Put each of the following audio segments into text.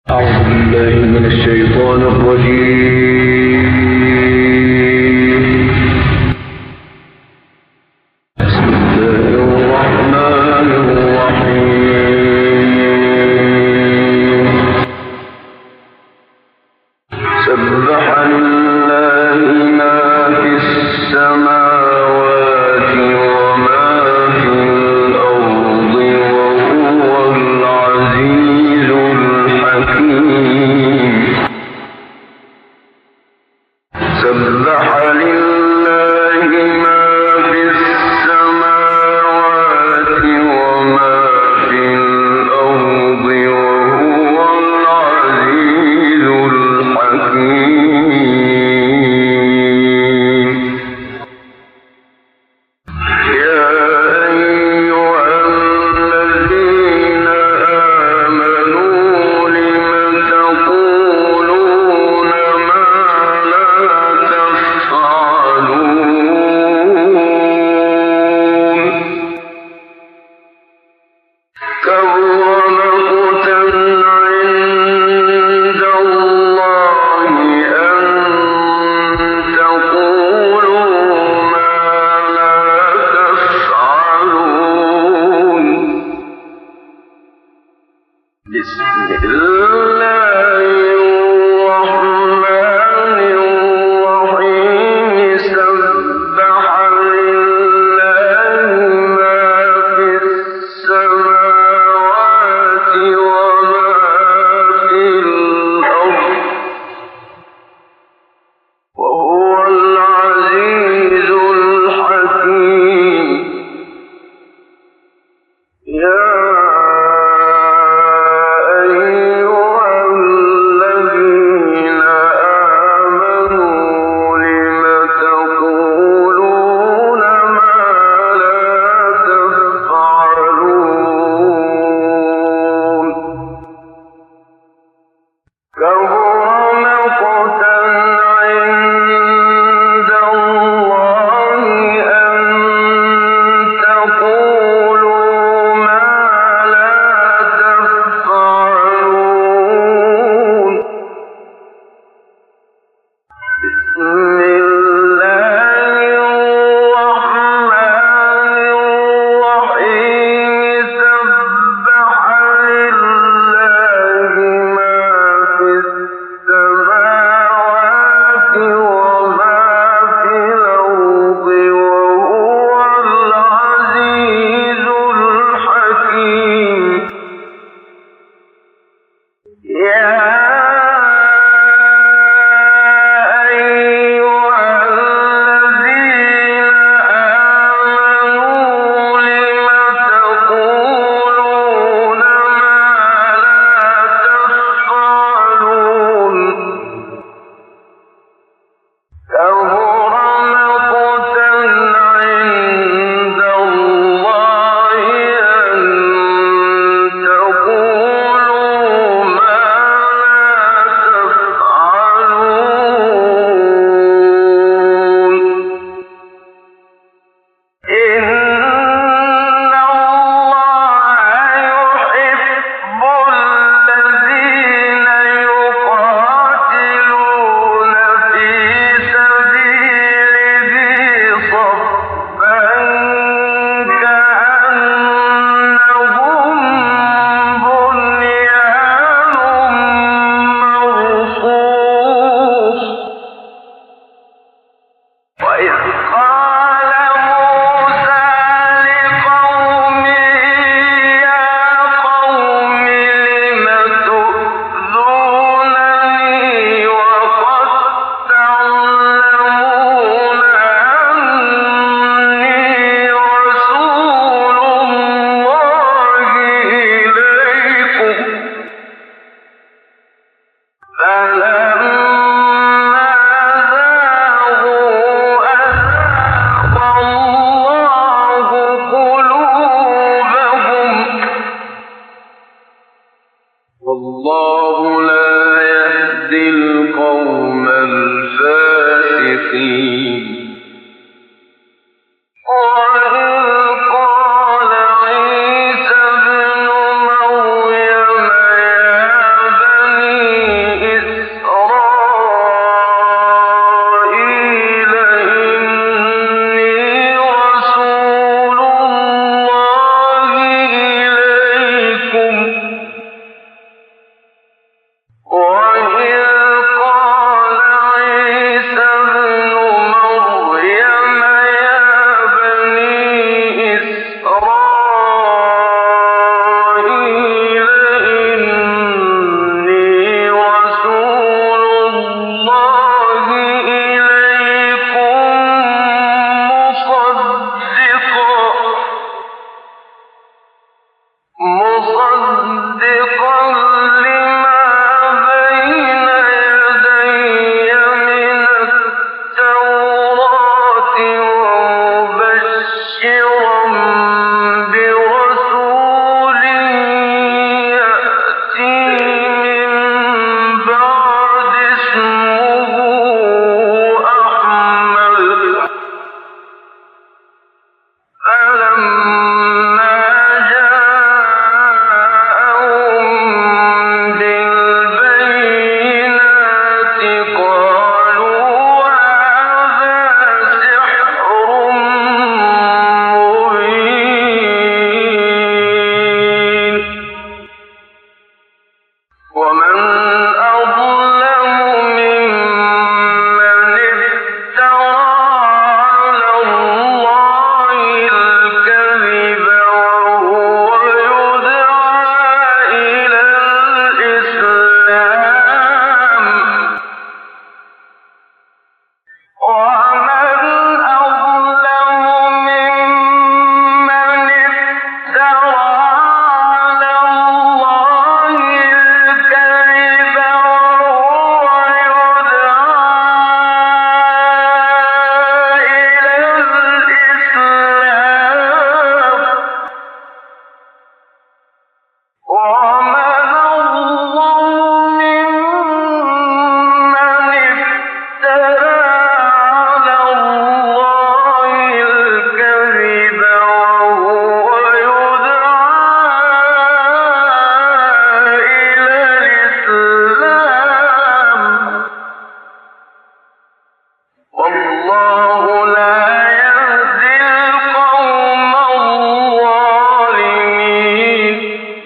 أعوذ بالله من الشيطان الرجيم. بسم الله الرحمن الرحيم. سبح لله ما في السماوات وما في الأرض وهو العزيز الحكيم. سبح لله ما في السماوات وما في الأرض وهو العزيز الحكيم. يا أيها الذين آمنوا لم تقولون ما لا تفعلون. كبر مقتا عند الله أن تقولوا ما لا تفعلون. بسم الله الرحمن الرحيم. سبح لله ما في السماوات وما في الأرض وهو العزيز الحكيم. يا أيها الذين آمنوا لم تقولون ما لا تفعلون. كبر مقتا عند الله أن تقولوا ما لا تفعلون. بسم الله الرحمن الرحيم. سبح لله ما في السماوات وما في الأرض وهو العزيز الحكيم. يا أيها الذين آمنوا لم تقولون ما لا تفعلون. كبر مقتا عند الله أن تقولوا ما لا تفعلون. إن الله يحب الذين يقاتلون في سبيله صفا كأنهم بنيان مرصوص. وإذ قال موسى لقومه يا قوم لم تؤذونني وقد تعلمون أني رسول الله إليكم. فلما زاغوا أزاغ الله قلوبهم والله لا يهدي القوم الفاسقين. وإذ قال عيسى ابن مريم يا بني ومن أظلم ممن افترى على الله الكذب وهو يدعى إلى الإسلام ومن أظلم ممن افترى على الله الكذب وهو يدعى إلى الإسلام ومن أظلم ممن افترى على الله الكذب وهو يدعى إلى الإسلام والله لا يهدي القوم الظالمين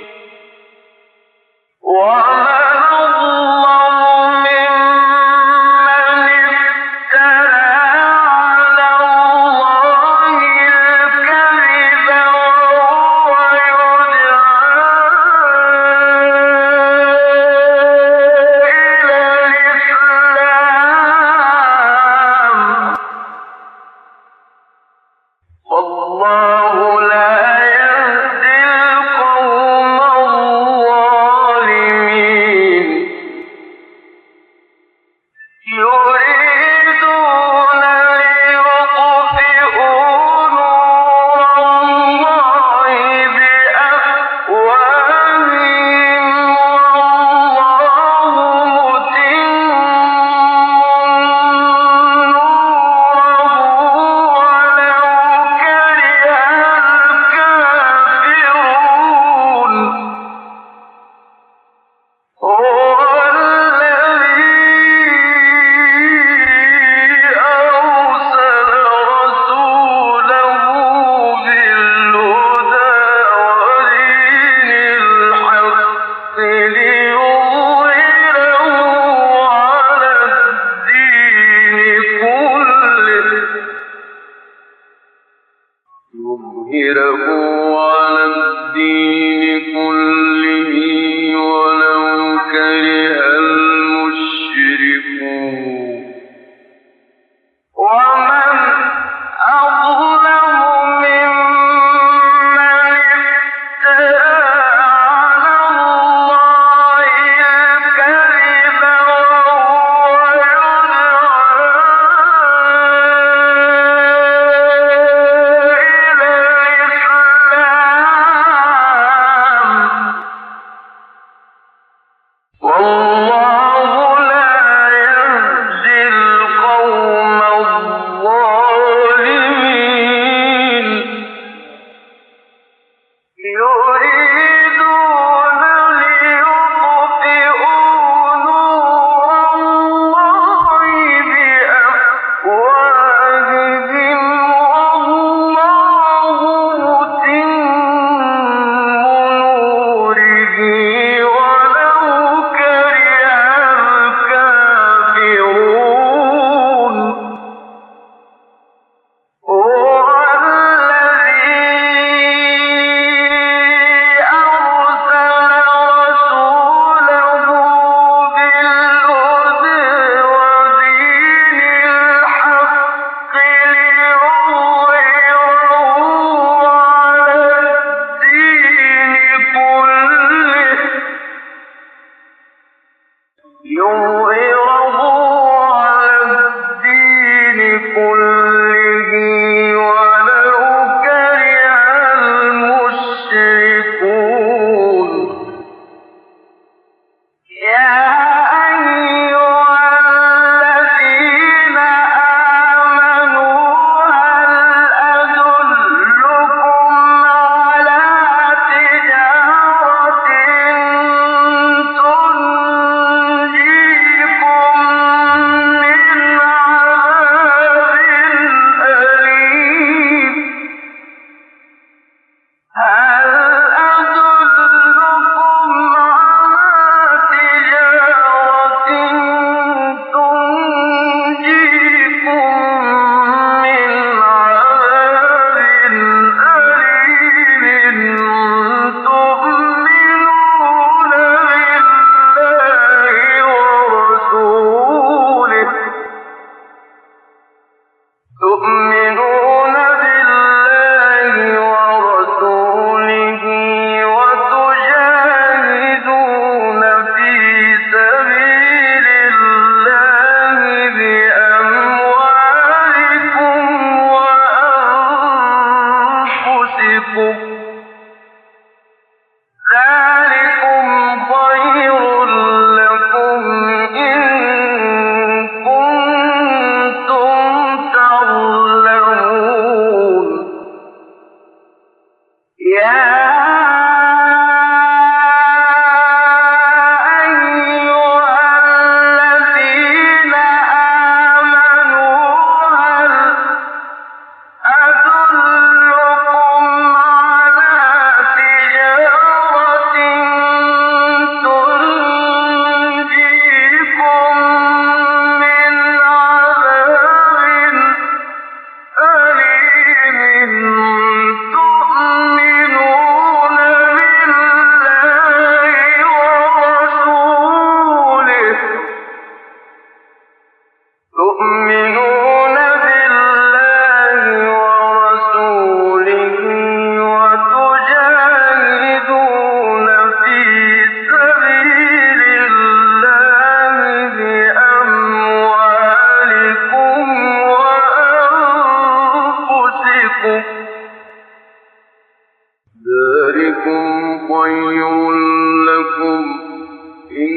ومن أظلم ممن افترى على الله الكذب وهو يدعى إلى الإسلام والله لا يهدي القوم الظالمين يريدون ليطفئوا نور الله بأفواههم والله متم نوره ولو كره الكافرون هو الذي أرسل رسوله بالهدى ودين الحق ليظهره على الدين كله ولو كره المشركون ومن أظلم ممن افترى على الله الكذب وهو يدعى إلى الإسلام والله لا يهدي القوم الظالمين يريدون ليطفئوا نور الله بأفواههم والله متم نوره ولو كره الكافرون هو الذي أرسل رسوله بالهدى ودين الحق ليظهره على الدين كله ولو كره المشركون يا أيها الذين آمنوا هل أدلكم على تجارة تنجيكم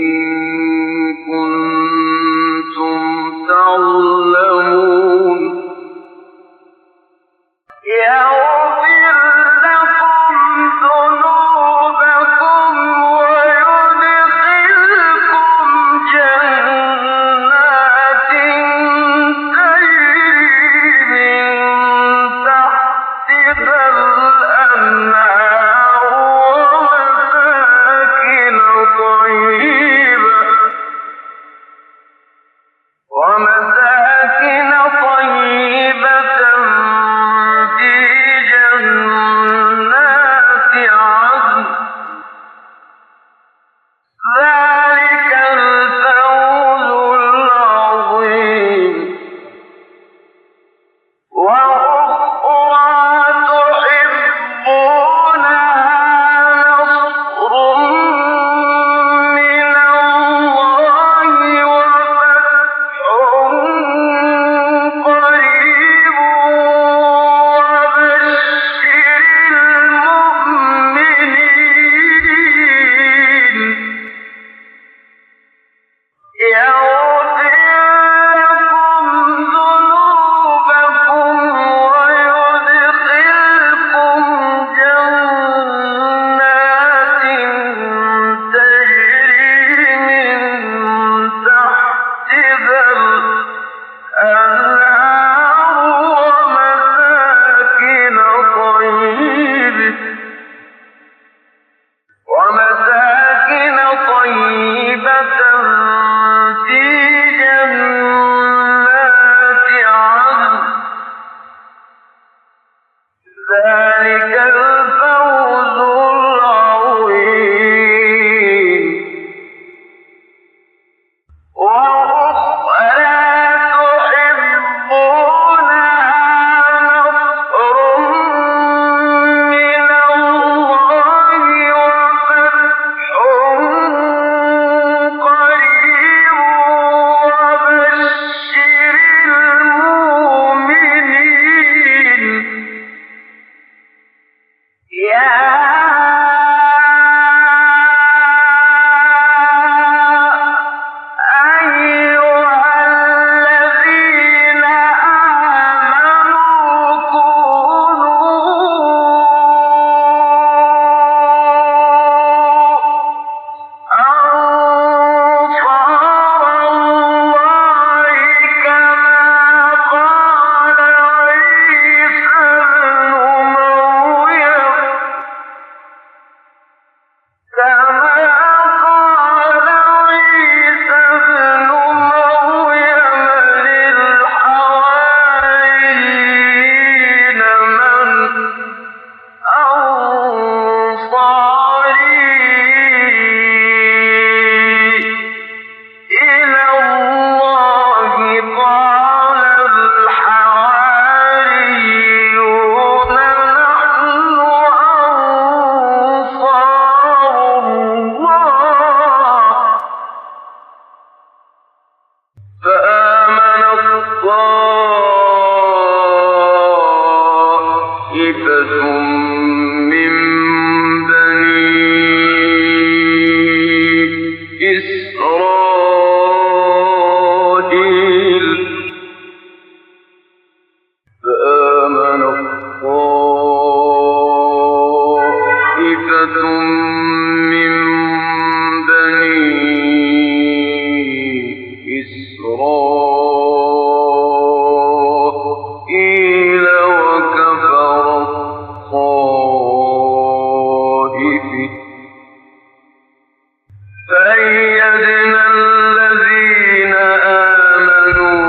كنتم تعلمون يغفر لكم ذنوبكم ويدخلكم جنات تجري من تحتها الأنهار ومساكن طيبة في جنات عدن ذلك الفوز العظيم وأخرى تحبونها نصر من الله وفتح قريب وبشر المؤمنين يغفر لكم ذنوبكم ويدخلكم جنات تجري من تحتها الأنهار ومساكن طيبة في جنات عدن ذلك الفوز العظيم وأخرى تحبونها نصر من الله وفتح قريب وبشر المؤمنين يا أيها الذين آمنوا كونوا أنصار الله كما قال عيسى ابن مريم للحواريين من أنصاري إلى الله قال الحواريون نحن أنصار الله فآمنت طائفة من بني إسرائيل وكفرت طائفة فأيدنا الذين آمنوا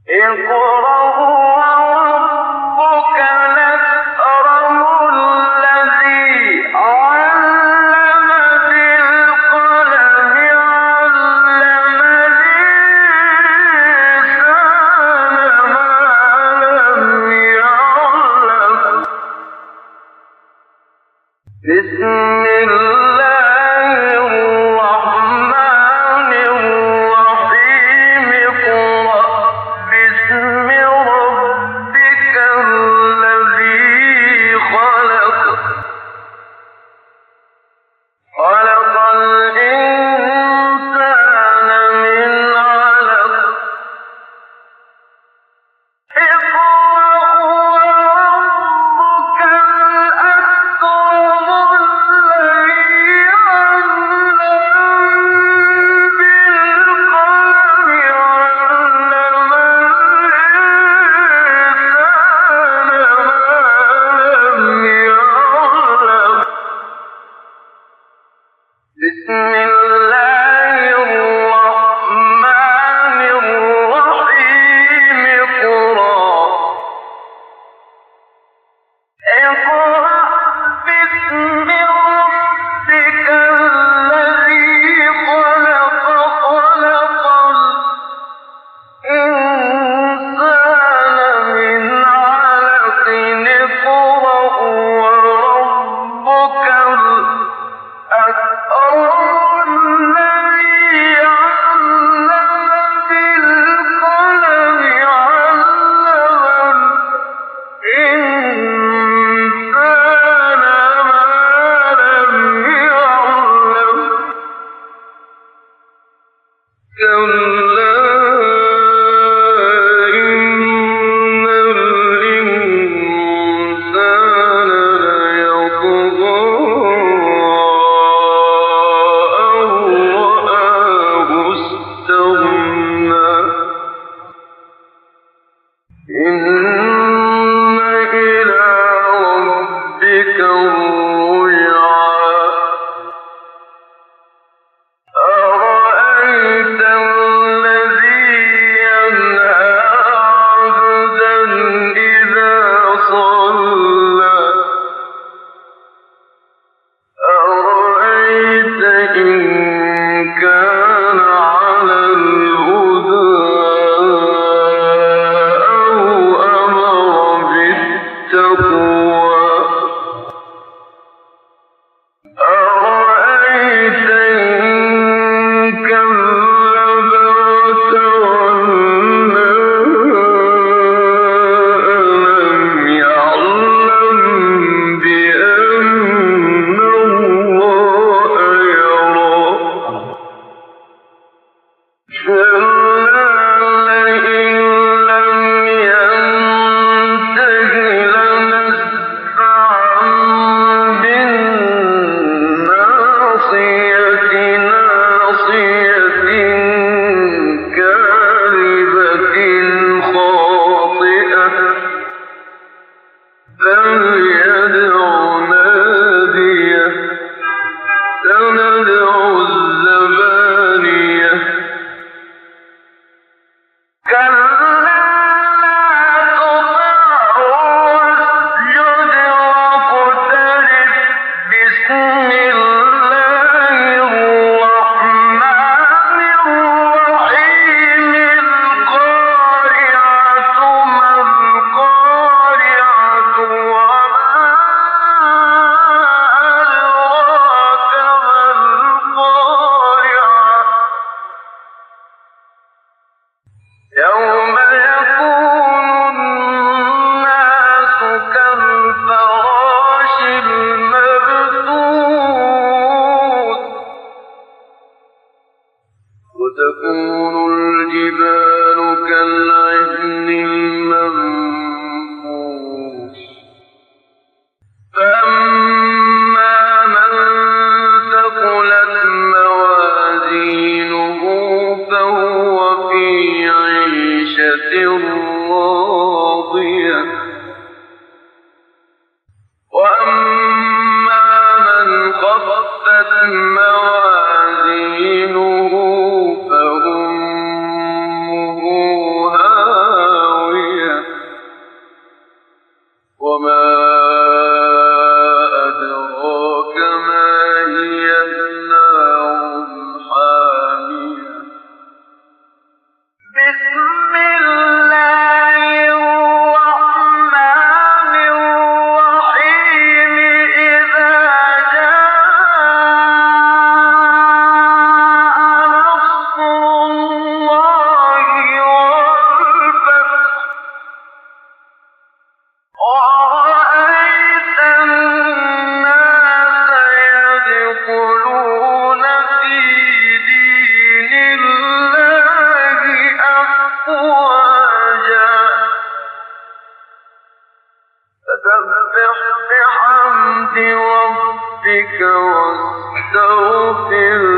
موازينه فأمه هاوية واستغفر